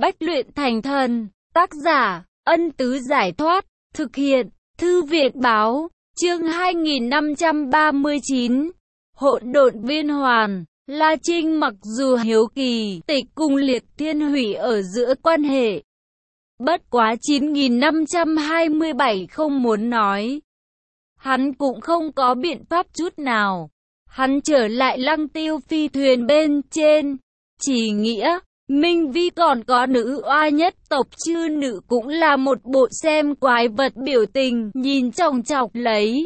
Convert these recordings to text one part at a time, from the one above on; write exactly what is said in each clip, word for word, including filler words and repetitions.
Bách luyện thành thần. Tác giả, Ân Tứ Giải Thoát. Thực hiện, Thư viện Báo. Chương hai nghìn năm trăm ba mươi chín. Hỗn độn viên hoàn. La Trinh mặc dù hiếu kỳ tịch cùng Liệt Thiên Hủy ở giữa quan hệ, bất quá chín nghìn năm trăm hai mươi bảy không muốn nói. Hắn cũng không có biện pháp chút nào. Hắn trở lại Lăng Tiêu phi thuyền bên trên, chỉ nghĩa, Minh Vi còn có nữ oa nhất tộc chư nữ cũng là một bộ xem quái vật biểu tình, nhìn chòng chọc lấy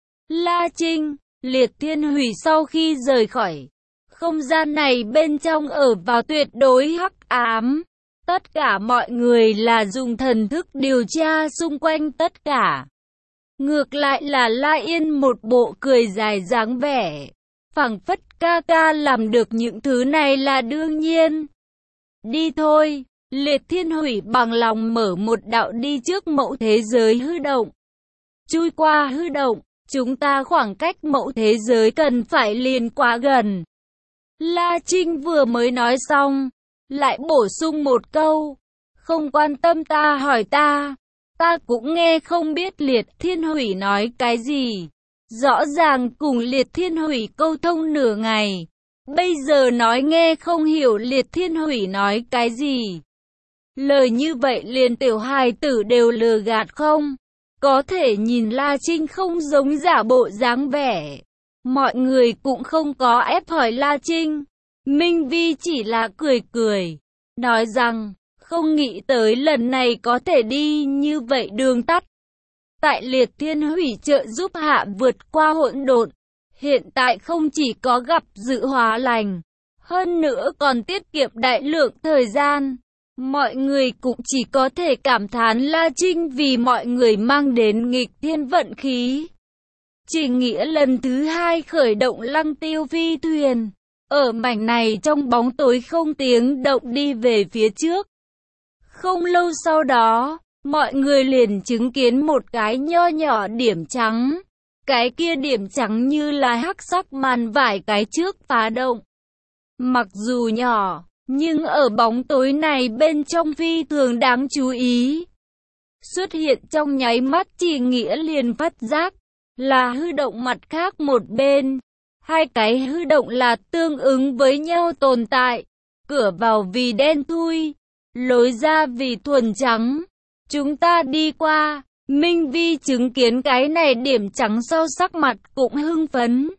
La Trinh. Liệt Thiên Hủy sau khi rời khỏi không gian này bên trong ở vào tuyệt đối hắc ám. Tất cả mọi người là dùng thần thức điều tra xung quanh tất cả. Ngược lại là La Yên một bộ cười dài dáng vẻ, phảng phất ca ca làm được những thứ này là đương nhiên. Đi thôi. Liệt Thiên Hủy bằng lòng mở một đạo đi trước mẫu thế giới hư động. Chui qua hư động, chúng ta khoảng cách mẫu thế giới cần phải liền quá gần. La Trinh vừa mới nói xong, lại bổ sung một câu, không quan tâm ta hỏi ta, ta cũng nghe không biết Liệt Thiên Hủy nói cái gì. Rõ ràng cùng Liệt Thiên Hủy câu thông nửa ngày, bây giờ nói nghe không hiểu Liệt Thiên Hủy nói cái gì. Lời như vậy liền tiểu hài tử đều lừa gạt không? Có thể nhìn La Trinh không giống giả bộ dáng vẻ. Mọi người cũng không có ép hỏi La Trinh. Minh Vi chỉ là cười cười, nói rằng, không nghĩ tới lần này có thể đi như vậy đường tắt. Tại Liệt Thiên Hủy trợ giúp hạ vượt qua hỗn độn, hiện tại không chỉ có gặp dự hóa lành, hơn nữa còn tiết kiệm đại lượng thời gian. Mọi người cũng chỉ có thể cảm thán La Trinh vì mọi người mang đến nghịch thiên vận khí. Chỉ nghĩa lần thứ hai khởi động Lăng Tiêu phi thuyền, ở mảnh này trong bóng tối không tiếng động đi về phía trước. Không lâu sau đó, mọi người liền chứng kiến một cái nho nhỏ điểm trắng. Cái kia điểm trắng như là hắc sắc màn vải cái trước phá động. Mặc dù nhỏ, nhưng ở bóng tối này bên trong phi thường đáng chú ý. Xuất hiện trong nháy mắt chỉ nghĩa liền phát giác, là hư động mặt khác một bên. Hai cái hư động là tương ứng với nhau tồn tại. Cửa vào vì đen thui, lối ra vì thuần trắng. Chúng ta đi qua. Minh Vi chứng kiến cái này điểm trắng sau sắc mặt cũng hưng phấn.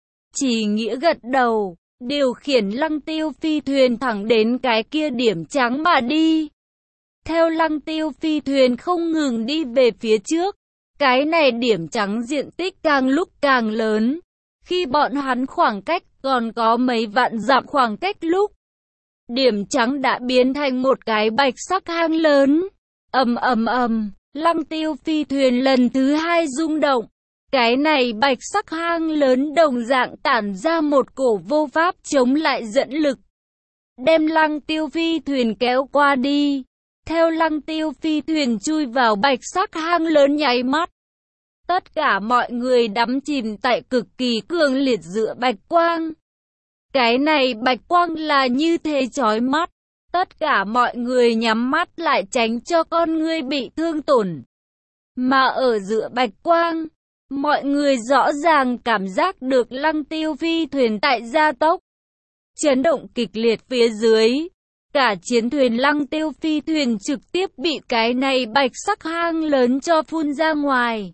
Chỉ nghĩa gật đầu, điều khiển Lăng Tiêu phi thuyền thẳng đến cái kia điểm trắng mà đi. Theo Lăng Tiêu phi thuyền không ngừng đi về phía trước, cái này điểm trắng diện tích càng lúc càng lớn. Khi bọn hắn khoảng cách còn có mấy vạn dặm khoảng cách lúc, điểm trắng đã biến thành một cái bạch sắc hang lớn. Ầm ầm ầm, Lăng Tiêu phi thuyền lần thứ hai rung động. Cái này bạch sắc hang lớn đồng dạng tản ra một cổ vô pháp chống lại dẫn lực, đem Lăng Tiêu phi thuyền kéo qua đi. Theo Lăng Tiêu phi thuyền chui vào bạch sắc hang lớn nháy mắt, tất cả mọi người đắm chìm tại cực kỳ cường liệt giữa bạch quang. Cái này bạch quang là như thế chói mắt, tất cả mọi người nhắm mắt lại tránh cho con ngươi bị thương tổn. Mà ở giữa bạch quang, mọi người rõ ràng cảm giác được Lăng Tiêu phi thuyền tại gia tốc, chấn động kịch liệt phía dưới. Cả chiến thuyền Lăng Tiêu phi thuyền trực tiếp bị cái này bạch sắc hang lớn cho phun ra ngoài.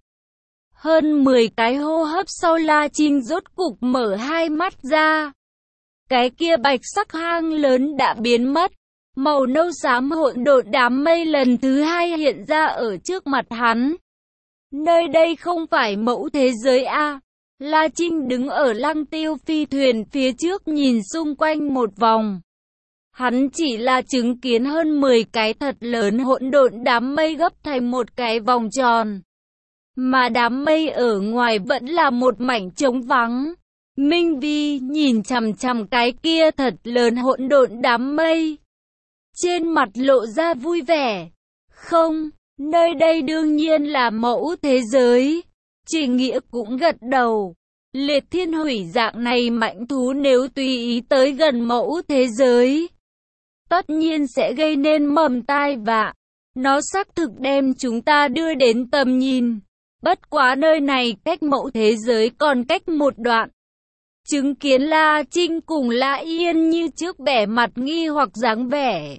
Hơn mười cái hô hấp sau La Trinh rốt cục mở hai mắt ra. Cái kia bạch sắc hang lớn đã biến mất. Màu nâu xám hỗn độn đám mây lần thứ hai hiện ra ở trước mặt hắn. Nơi đây không phải mẫu thế giới a? La Trinh đứng ở Lăng Tiêu phi thuyền phía trước nhìn xung quanh một vòng. Hắn chỉ là chứng kiến hơn mười cái thật lớn hỗn độn đám mây gấp thành một cái vòng tròn. Mà đám mây ở ngoài vẫn là một mảnh trống vắng. Minh Vi nhìn chằm chằm cái kia thật lớn hỗn độn đám mây, trên mặt lộ ra vui vẻ. Không, nơi đây đương nhiên là mẫu thế giới. Chỉ nghĩa cũng gật đầu. Liệt Thiên Hủy dạng này mãnh thú nếu tùy ý tới gần mẫu thế giới, tất nhiên sẽ gây nên mầm tai vạ. Nó xác thực đem chúng ta đưa đến tầm nhìn. Bất quá nơi này cách mẫu thế giới còn cách một đoạn. Chứng kiến La Trinh cùng La Yên như trước vẻ mặt nghi hoặc dáng vẻ.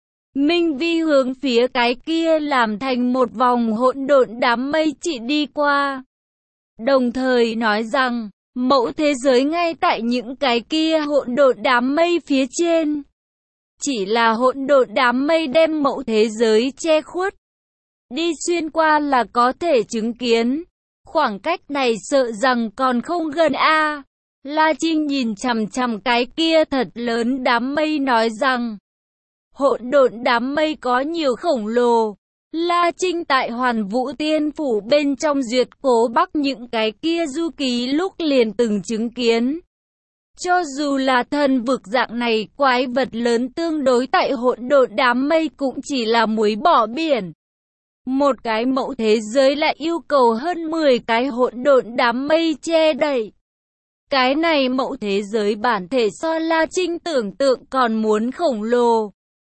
Minh Vi hướng phía cái kia làm thành một vòng hỗn độn đám mây chỉ đi qua. Đồng thời nói rằng, mẫu thế giới ngay tại những cái kia hỗn độn đám mây phía trên. Chỉ là hỗn độn đám mây đem mẫu thế giới che khuất. Đi xuyên qua là có thể chứng kiến. Khoảng cách này sợ rằng còn không gần a. La Trinh nhìn chằm chằm cái kia thật lớn đám mây nói rằng, hỗn độn đám mây có nhiều khổng lồ. La Trinh tại Hoàn Vũ Tiên Phủ bên trong duyệt cố bắc những cái kia du ký lúc liền từng chứng kiến. Cho dù là thần vực dạng này quái vật lớn tương đối tại hỗn độn đám mây cũng chỉ là muối bỏ biển. Một cái mẫu thế giới lại yêu cầu hơn mười cái hỗn độn đám mây che đậy. Cái này mẫu thế giới bản thể so La Trinh tưởng tượng còn muốn khổng lồ.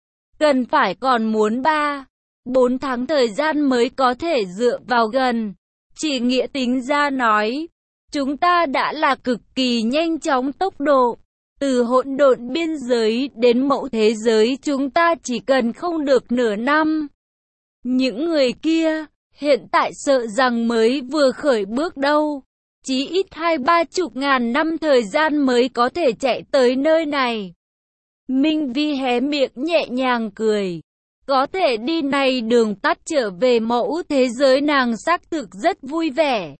Cần phải còn muốn ba, bốn tháng thời gian mới có thể dựa vào gần. Chỉ nghĩa tính ra nói, chúng ta đã là cực kỳ nhanh chóng tốc độ. Từ hỗn độn biên giới đến mẫu thế giới chúng ta chỉ cần không được nửa năm. Những người kia, hiện tại sợ rằng mới vừa khởi bước đâu. Chí ít hai ba chục ngàn năm thời gian mới có thể chạy tới nơi này. Minh Vi hé miệng nhẹ nhàng cười. Có thể đi này đường tắt trở về mẫu thế giới nàng xác thực rất vui vẻ.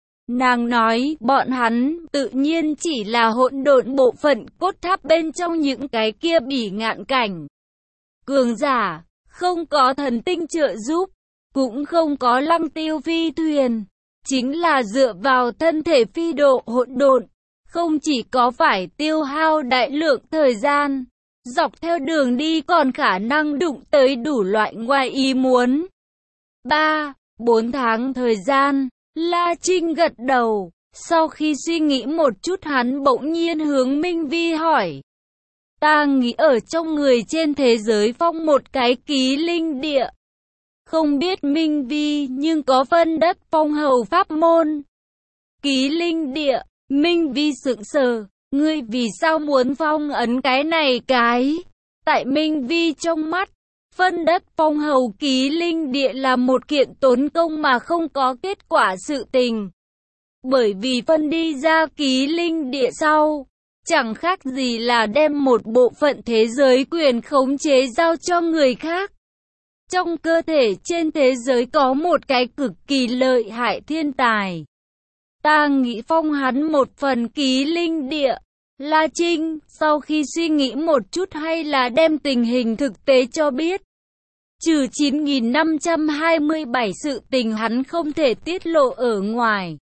Nàng nói bọn hắn tự nhiên chỉ là hỗn độn bộ phận cốt tháp bên trong những cái kia bỉ ngạn cảnh. Cường giả, không có thần tinh trợ giúp, cũng không có lăng tiêu phi thuyền. Chính là dựa vào thân thể phi độ hỗn độn, không chỉ có phải tiêu hao đại lượng thời gian, dọc theo đường đi còn khả năng đụng tới đủ loại ngoài ý muốn. ba, bốn tháng thời gian, La Trinh gật đầu, sau khi suy nghĩ một chút hắn bỗng nhiên hướng Minh Vi hỏi. Ta nghĩ ở trong người trên thế giới phong một cái ký linh địa. Không biết Minh Vi nhưng có phân đất phong hầu pháp môn. Ký linh địa, Minh Vi sững sờ, ngươi vì sao muốn phong ấn cái này cái? Tại Minh Vi trong mắt, phân đất phong hầu ký linh địa là một kiện tốn công mà không có kết quả sự tình. Bởi vì phân đi ra ký linh địa sau, chẳng khác gì là đem một bộ phận thế giới quyền khống chế giao cho người khác. Trong cơ thể trên thế giới có một cái cực kỳ lợi hại thiên tài. Ta nghĩ phong hắn một phần ký linh địa. La Trinh, sau khi suy nghĩ một chút hay là đem tình hình thực tế cho biết. Trừ chín nghìn năm trăm hai mươi bảy sự tình hắn không thể tiết lộ ở ngoài.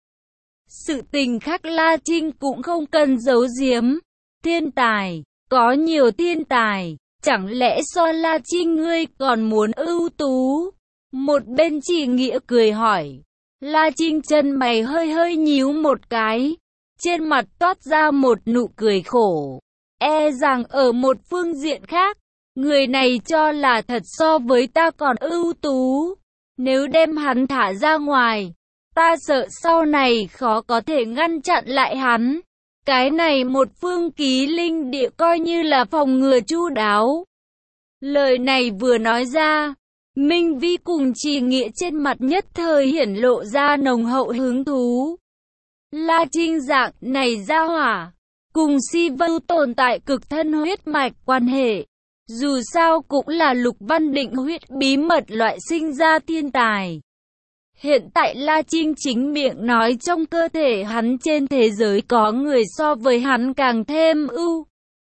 Sự tình khác La Trinh cũng không cần giấu giếm. Thiên tài, có nhiều thiên tài. Chẳng lẽ so La Trinh ngươi còn muốn ưu tú? Một bên Chỉ Nghĩa cười hỏi. La Trinh chân mày hơi hơi nhíu một cái. Trên mặt toát ra một nụ cười khổ. E rằng ở một phương diện khác, người này cho là thật so với ta còn ưu tú. Nếu đem hắn thả ra ngoài, ta sợ sau này khó có thể ngăn chặn lại hắn. Cái này một phương ký linh địa coi như là phòng ngừa chu đáo. Lời này vừa nói ra, Minh Vi cùng Chỉ Nghĩa trên mặt nhất thời hiển lộ ra nồng hậu hứng thú. La Trinh dạng này ra hỏa, cùng Si Vưu tồn tại cực thân huyết mạch quan hệ. Dù sao cũng là Lục Văn Định huyết bí mật loại sinh ra thiên tài. Hiện tại La Trinh chính miệng nói trong cơ thể hắn trên thế giới có người so với hắn càng thêm ưu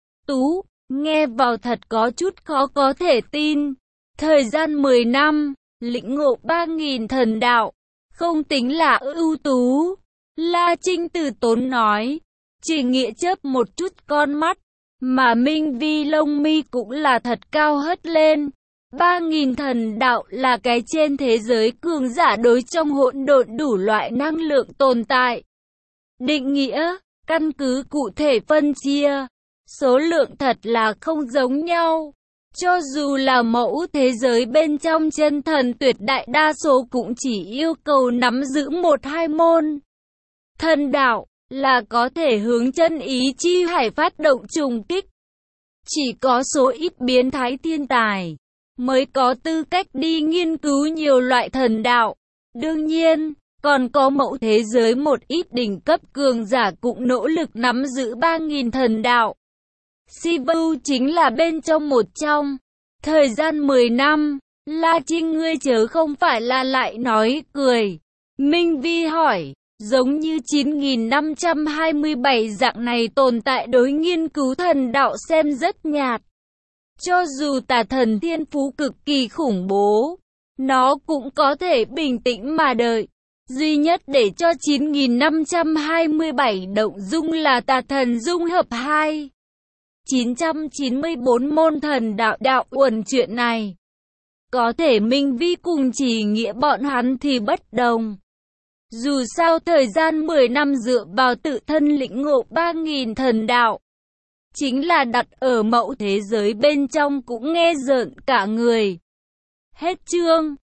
tú, nghe vào thật có chút khó có thể tin. Thời gian mười năm, lĩnh ngộ ba nghìn thần đạo, không tính là ưu tú. La Trinh từ tốn nói, Chỉ Nghĩa chớp một chút con mắt, mà Minh Vi lông mi cũng là thật cao hất lên. Ba nghìn thần đạo là cái trên thế giới cường giả đối trong hỗn độn đủ loại năng lượng tồn tại. Định nghĩa, căn cứ cụ thể phân chia, số lượng thật là không giống nhau. Cho dù là mẫu thế giới bên trong chân thần tuyệt đại đa số cũng chỉ yêu cầu nắm giữ một hai môn thần đạo, là có thể hướng chân ý chi hải phát động trùng kích. Chỉ có số ít biến thái thiên tài mới có tư cách đi nghiên cứu nhiều loại thần đạo. Đương nhiên, còn có mẫu thế giới một ít đỉnh cấp cường giả cũng nỗ lực nắm giữ ba nghìn thần đạo. Sivu chính là bên trong một trong. Thời gian mười năm, La Trinh ngươi chớ không phải là lại nói cười. Minh Vi hỏi, giống như chín nghìn năm trăm hai mươi bảy dạng này tồn tại đối nghiên cứu thần đạo xem rất nhạt. Cho dù tà thần thiên phú cực kỳ khủng bố, nó cũng có thể bình tĩnh mà đợi. Duy nhất để cho chín nghìn năm trăm hai mươi bảy động dung là tà thần dung hợp hai chín trăm chín mươi bốn môn thần đạo đạo uẩn chuyện này. Có thể Minh Vi cùng chỉ nghĩa bọn hắn thì bất đồng. Dù sao thời gian mười năm dựa vào tự thân lĩnh ngộ ba nghìn thần đạo, chính là đặt ở mẫu thế giới bên trong cũng nghe rợn cả người. Hết chương.